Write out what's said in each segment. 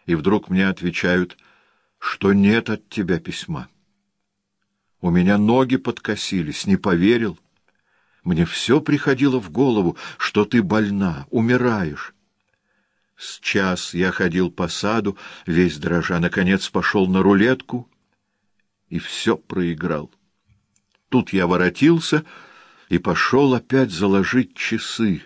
И вдруг мне отвечают, что нет от тебя письма. У меня ноги подкосились, не поверил. Мне все приходило в голову, что ты больна, умираешь. С час я ходил по саду, весь дрожа, наконец пошел на рулетку и все проиграл. Тут я воротился и пошел опять заложить часы.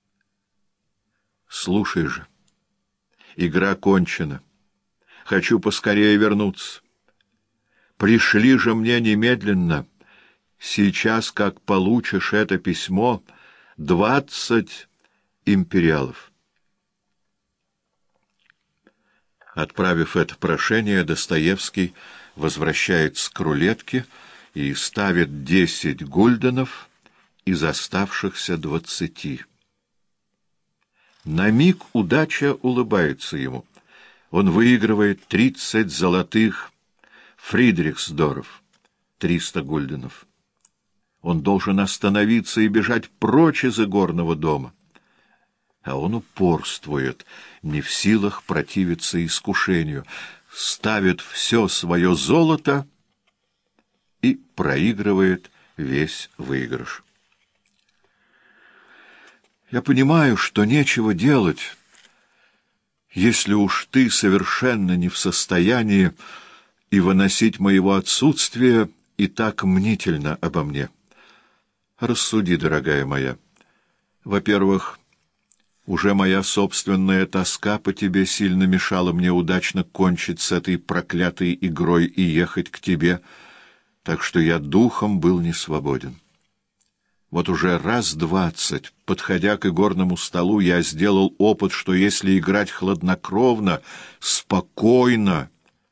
Слушай же, игра кончена. Хочу поскорее вернуться. Пришли же мне немедленно, сейчас, как получишь это письмо, 20 империалов. Отправив это прошение, Достоевский возвращается к рулетке и ставит 10 гульденов из оставшихся 20. На миг удача улыбается ему. Он выигрывает 30 золотых фридрихсдоров, 300 гульденов. Он должен остановиться и бежать прочь из игорного дома. А он упорствует, не в силах противиться искушению, ставит все свое золото и проигрывает весь выигрыш. Я понимаю, что нечего делать, если уж ты совершенно не в состоянии и выносить моего отсутствия и так мнительно обо мне. Рассуди, дорогая моя. Во-первых, уже моя собственная тоска по тебе сильно мешала мне удачно кончить с этой проклятой игрой и ехать к тебе, так что я духом был не свободен. Вот уже раз 20, подходя к игорному столу, я сделал опыт, что если играть хладнокровно, спокойно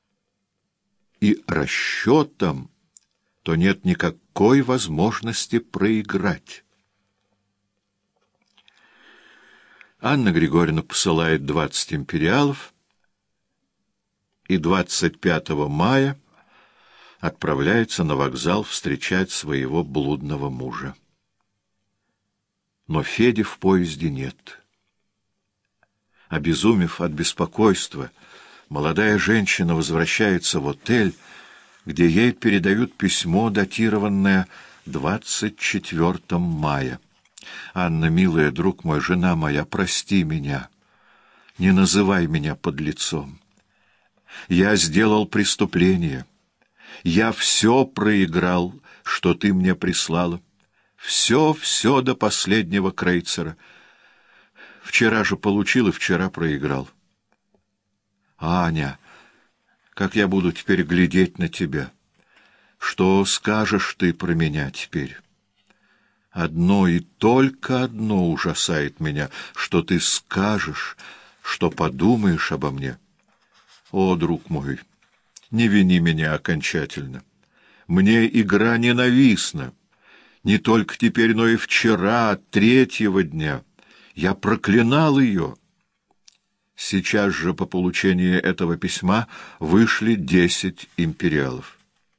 и расчетом, то нет никакой возможности проиграть. Анна Григорьевна посылает 20 империалов, и 25 мая отправляется на вокзал встречать своего блудного мужа. Но Феди в поезде нет. Обезумев от беспокойства, молодая женщина возвращается в отель, где ей передают письмо, датированное 24 мая. «Анна, милая, друг мой, жена моя, прости меня. Не называй меня подлецом. Я сделал преступление. Я все проиграл, что ты мне прислала. Все до последнего крейцера. Вчера же получил и вчера проиграл. Аня, как я буду теперь глядеть на тебя? Что скажешь ты про меня теперь? Одно и только одно ужасает меня, что ты скажешь, что подумаешь обо мне. О, друг мой, не вини меня окончательно. Мне игра ненавистна. Не только теперь, но и вчера, 3-го дня. Я проклинал ее. Сейчас же по получении этого письма вышли 10 империалов.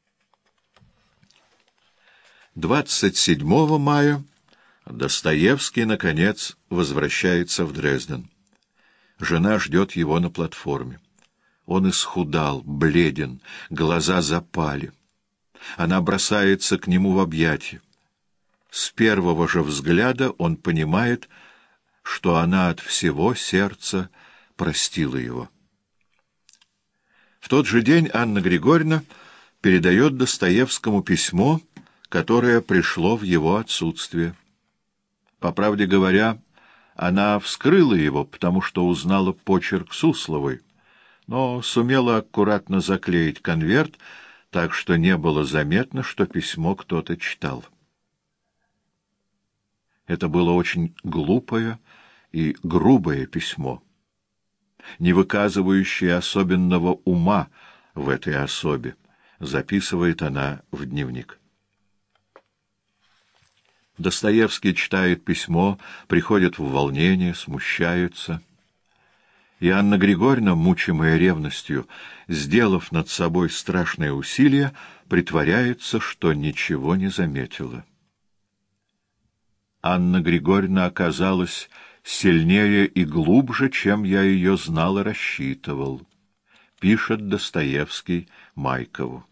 27 мая Достоевский, наконец, возвращается в Дрезден. Жена ждет его на платформе. Он исхудал, бледен, глаза запали. Она бросается к нему в объятия. С первого же взгляда он понимает, что она от всего сердца простила его. В тот же день Анна Григорьевна передает Достоевскому письмо, которое пришло в его отсутствие. По правде говоря, она вскрыла его, потому что узнала почерк Сусловой, но сумела аккуратно заклеить конверт, так что не было заметно, что письмо кто-то читал. Это было очень глупое и грубое письмо, не выказывающее особенного ума в этой особе, записывает она в дневник. Достоевский читает письмо, приходит в волнение, смущается. И Анна Григорьевна, мучимая ревностью, сделав над собой страшное усилие, притворяется, что ничего не заметила. Анна Григорьевна оказалась сильнее и глубже, чем я ее знал и рассчитывал. пишет Достоевский Майкову.